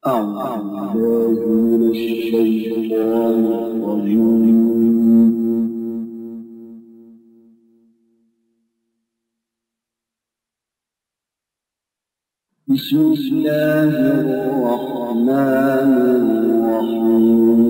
أعوذ بالله من الشيطان الرجيم. بسم الله الرحمن الرحيم.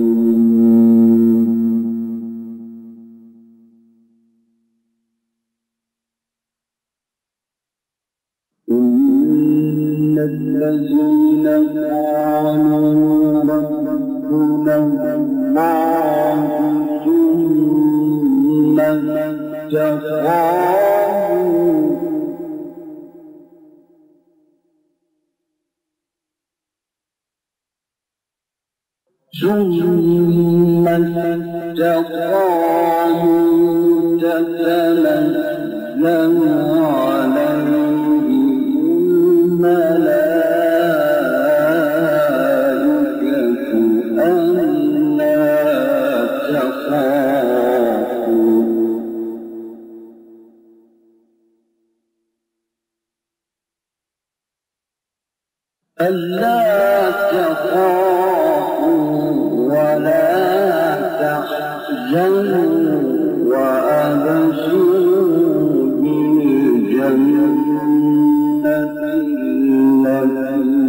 إن الذين قالوا ربنا الله ثم استقاموا تتنزل عليهم الملائكة ألا تخافوا ولا تحزنوا وأبشروا بالجنة التي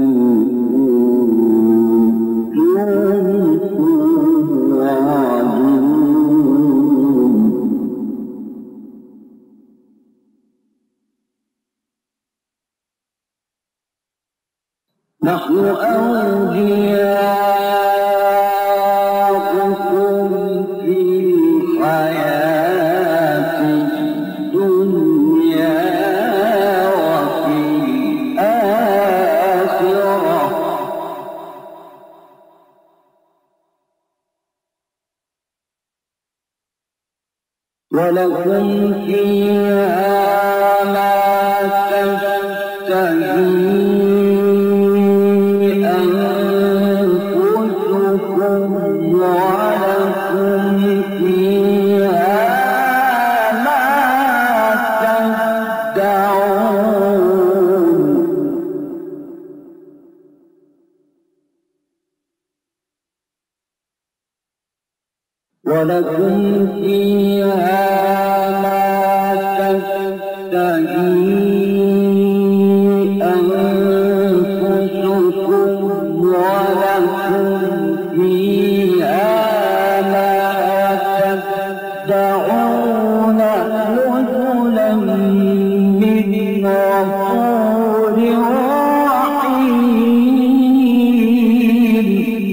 نحن أولياؤكم في الحياة الدنيا وفي الآخرة ولكم فيها ما تشتهي ولكم فيها ما تشتهي أنفسكم ولكم فيها ما تدعون نزلا من غفور رحيم.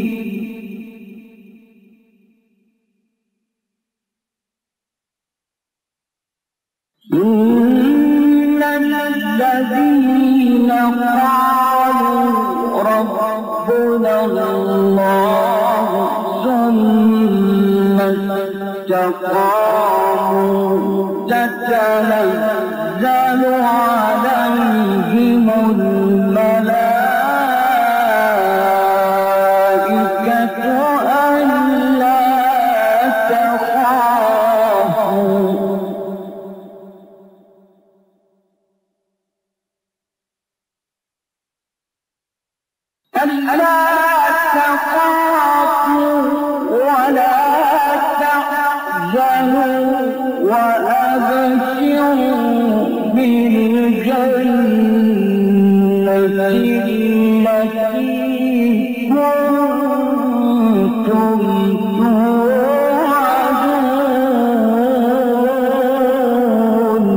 إن الذين قالوا ربنا الله ثم استقاموا تتنزل عليهم الملائكة ألا تخافوا ولا تحزنوا وأبشروا بالجنة التي كنتم توعدون.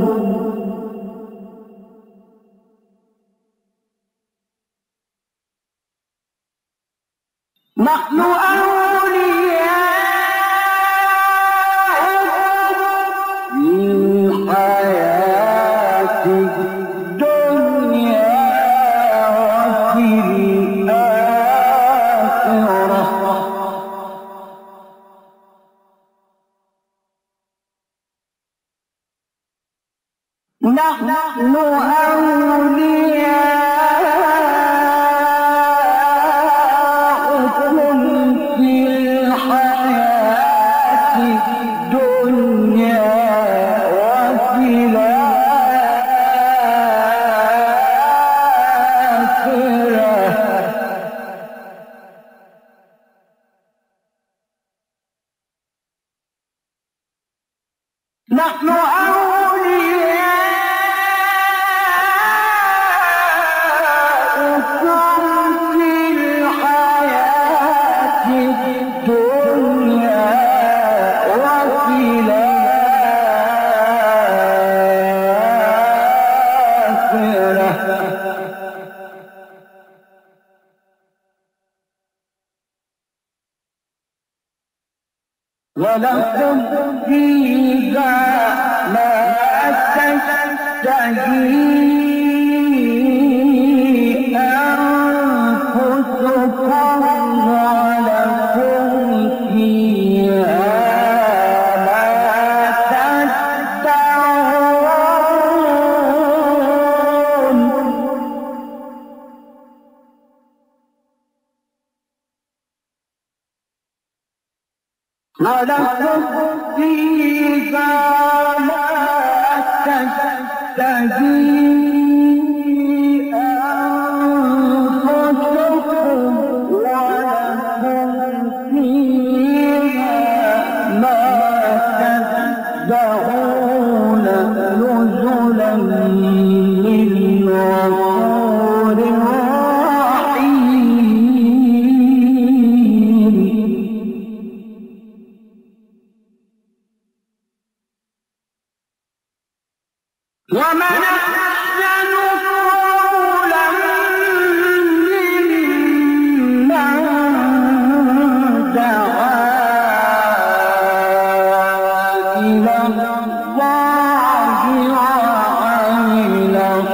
نحن أولياؤكم في الحياة الدنيا وفي الآخرة نحن أولياؤكم في الحياة الدنيا وفي الآخرة ولكم فيها ما تشتهي أنفسكم ولكم فيها ما تدعون ولكم فيها ما تشتهي أنفسكم ولكم فيها ما تدعون نزلا من غفور رحيم ومن أحسن قولا ممن دعا إلى الله وعمل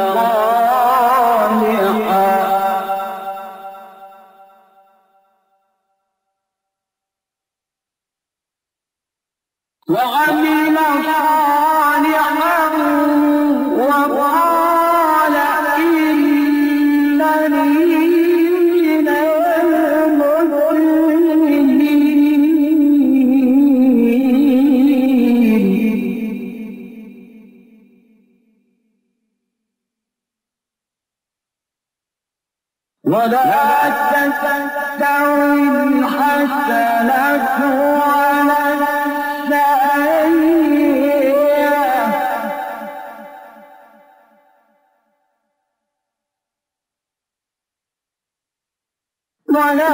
صالحا وقال إنني من المسلمين ولا تستوي الحسنة ولا السيئة ولا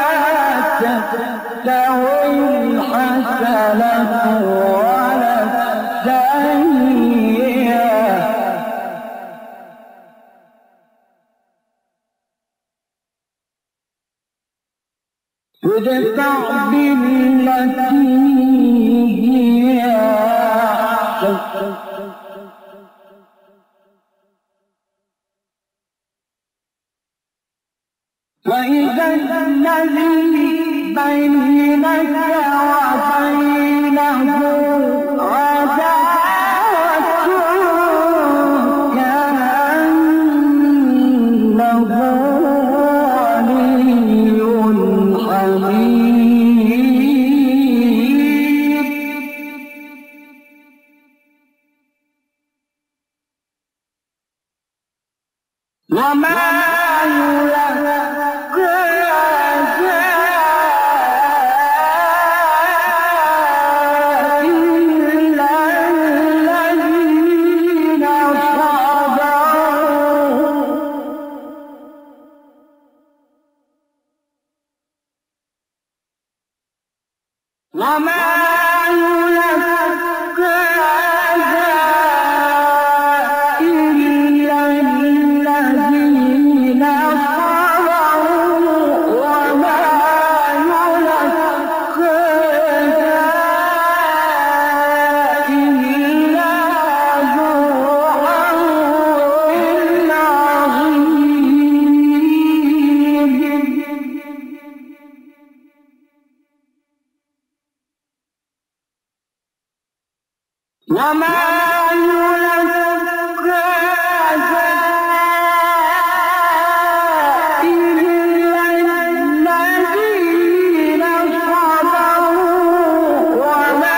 تستوي الحسنة ولا السيئة ادفع بالتي هي أحسن فإذا الذي بينك وبينه عداوة كأنه ولي حميم وما يلقاها إلا الذين صبروا وما يلقاها إلا ذو حظ عظيم وما يلقاها إلا الذين صبروا وما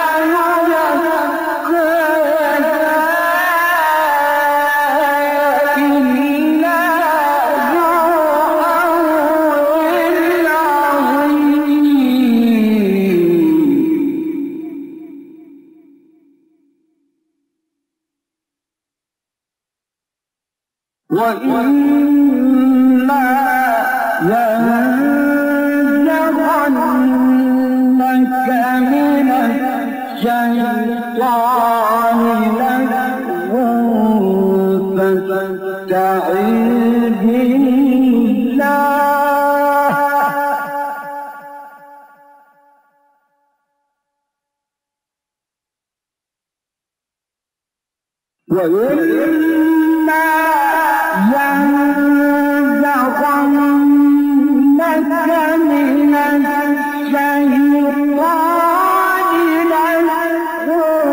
يلقاها إلا ذو حظ عظيم وإما ينزغنك من الشيطان نزغ فاستعذ بالله وإما ينزغنك من الشيطان نزغ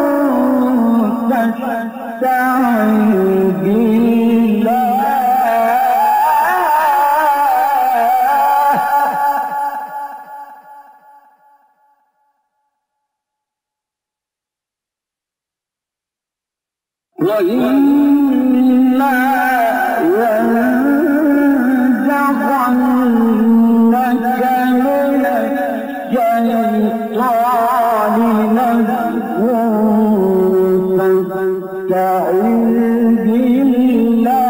فاستعذ بالله وإما ينزغنك من الشيطان نزغ فاستعذ بالله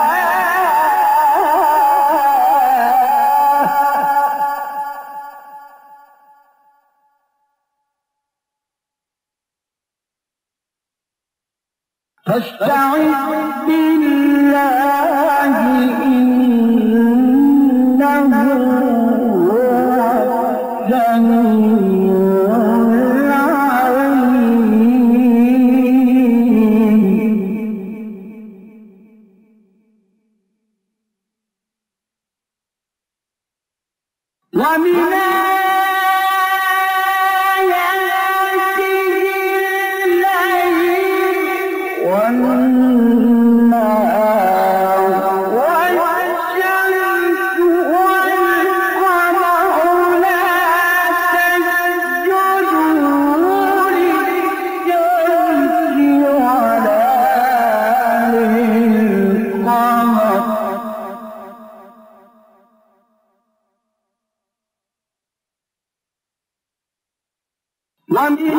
فاستعذ بالله إنه هو السميع العليم ومن والنهار والشمس والقمر لا تسجدوا للشمس ولا للقمر ومن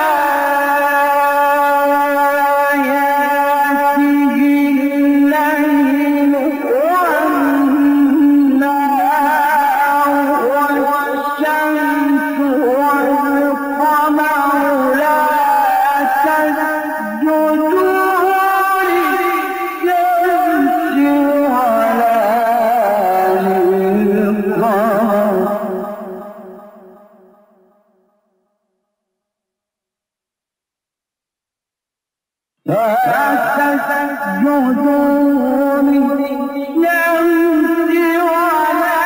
تسجدوا للشمس ولا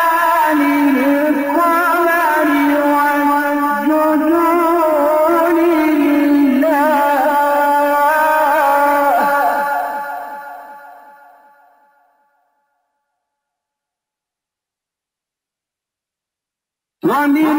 للقمر واسجدوا لله ومن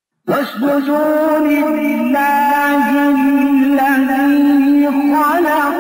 واسجدوا لله الذي خلق